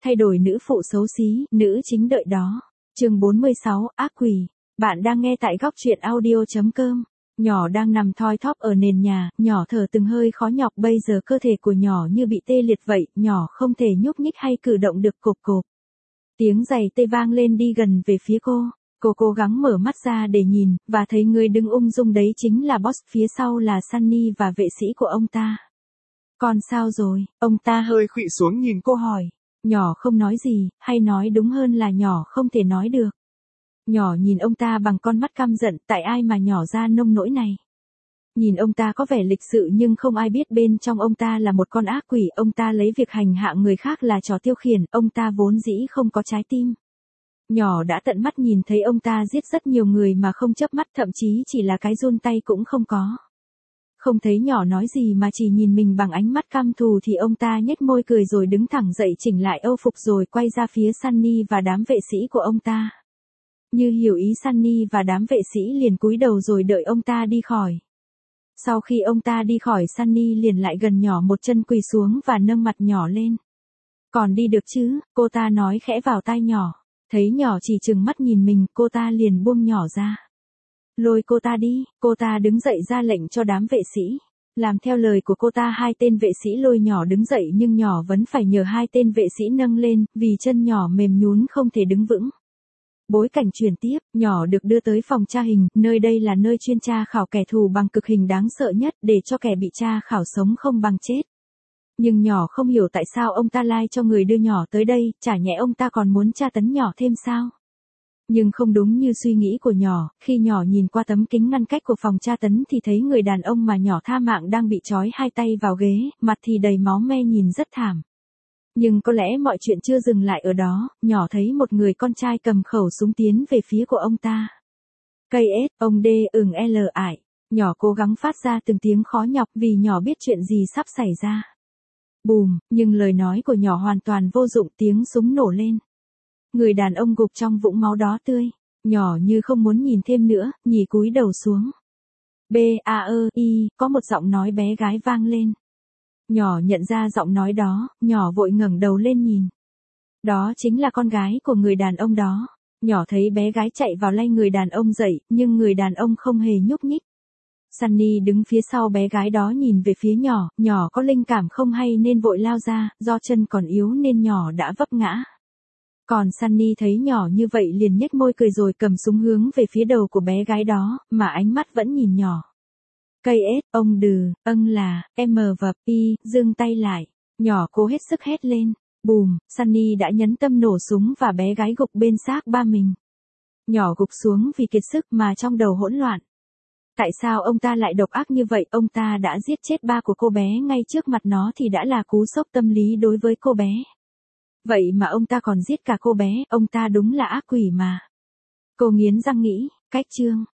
thay đổi nữ phụ xấu xí, nữ chính đợi đó. Chương 46, ác quỷ. Bạn đang nghe tại góc truyện audio.com. Nhỏ đang nằm thoi thóp ở nền nhà, nhỏ thở từng hơi khó nhọc, bây giờ cơ thể của nhỏ như bị tê liệt vậy, nhỏ không thể nhúc nhích hay cử động được, cộp cộp. Tiếng giày tê vang lên đi gần về phía cô. Cô cố gắng mở mắt ra để nhìn, và thấy người đứng ung dung đấy chính là boss, phía sau là Sunny và vệ sĩ của ông ta. Con sao rồi? Ông ta hơi khuỵu xuống nhìn cô hỏi. Nhỏ không nói gì, hay nói đúng hơn là nhỏ không thể nói được. Nhỏ nhìn ông ta bằng con mắt căm giận, tại ai mà nhỏ ra nông nỗi này. Nhìn ông ta có vẻ lịch sự nhưng không ai biết bên trong ông ta là một con ác quỷ, ông ta lấy việc hành hạ người khác là trò tiêu khiển, ông ta vốn dĩ không có trái tim. Nhỏ đã tận mắt nhìn thấy ông ta giết rất nhiều người mà không chớp mắt, thậm chí chỉ là cái run tay cũng không có. Không thấy nhỏ nói gì mà chỉ nhìn mình bằng ánh mắt căm thù thì ông ta nhếch môi cười rồi đứng thẳng dậy, chỉnh lại âu phục rồi quay ra phía Sunny và đám vệ sĩ của ông ta. Như hiểu ý Sunny và đám vệ sĩ liền cúi đầu rồi đợi ông ta đi khỏi. Sau khi ông ta đi khỏi, Sunny liền lại gần nhỏ, một chân quỳ xuống và nâng mặt nhỏ lên. Còn đi được chứ, cô ta nói khẽ vào tai nhỏ. Thấy nhỏ chỉ trừng mắt nhìn mình, cô ta liền buông nhỏ ra. Lôi cô ta đi, cô ta đứng dậy ra lệnh cho đám vệ sĩ. Làm theo lời của cô ta, hai tên vệ sĩ lôi nhỏ đứng dậy, nhưng nhỏ vẫn phải nhờ hai tên vệ sĩ nâng lên, vì chân nhỏ mềm nhún không thể đứng vững. Bối cảnh chuyển tiếp, nhỏ được đưa tới phòng tra hình, nơi đây là nơi chuyên tra khảo kẻ thù bằng cực hình đáng sợ nhất, để cho kẻ bị tra khảo sống không bằng chết. Nhưng nhỏ không hiểu tại sao ông ta lai cho người đưa nhỏ tới đây, chả nhẽ ông ta còn muốn tra tấn nhỏ thêm sao? Nhưng không đúng như suy nghĩ của nhỏ, khi nhỏ nhìn qua tấm kính ngăn cách của phòng tra tấn thì thấy người đàn ông mà nhỏ tha mạng đang bị trói hai tay vào ghế, mặt thì đầy máu me, nhìn rất thảm. Nhưng có lẽ mọi chuyện chưa dừng lại ở đó, nhỏ thấy một người con trai cầm khẩu súng tiến về phía của ông ta. Cây ết, ông D, L ải. Nhỏ cố gắng phát ra từng tiếng khó nhọc vì nhỏ biết chuyện gì sắp xảy ra. Bùm, nhưng lời nói của nhỏ hoàn toàn vô dụng, tiếng súng nổ lên. Người đàn ông gục trong vũng máu đó tươi. Nhỏ như không muốn nhìn thêm nữa, nhì cúi đầu xuống. B-A-E-I, có một giọng nói bé gái vang lên. Nhỏ nhận ra giọng nói đó, nhỏ vội ngẩng đầu lên nhìn. Đó chính là con gái của người đàn ông đó. Nhỏ thấy bé gái chạy vào lay người đàn ông dậy, nhưng người đàn ông không hề nhúc nhích. Sunny đứng phía sau bé gái đó nhìn về phía nhỏ, nhỏ có linh cảm không hay nên vội lao ra, do chân còn yếu nên nhỏ đã vấp ngã. Còn Sunny thấy nhỏ như vậy liền nhếch môi cười rồi cầm súng hướng về phía đầu của bé gái đó, mà ánh mắt vẫn nhìn nhỏ. Cây ết, ông đừ, là, và I, giương tay lại. Nhỏ cố hết sức hét lên. Bùm, Sunny đã nhấn tâm nổ súng và bé gái gục bên xác ba mình. Nhỏ gục xuống vì kiệt sức mà trong đầu hỗn loạn. Tại sao ông ta lại độc ác như vậy? Ông ta đã giết chết ba của cô bé ngay trước mặt nó thì đã là cú sốc tâm lý đối với cô bé. Vậy mà ông ta còn giết cả cô bé, ông ta đúng là ác quỷ mà. Cô nghiến răng nghĩ, cách chương.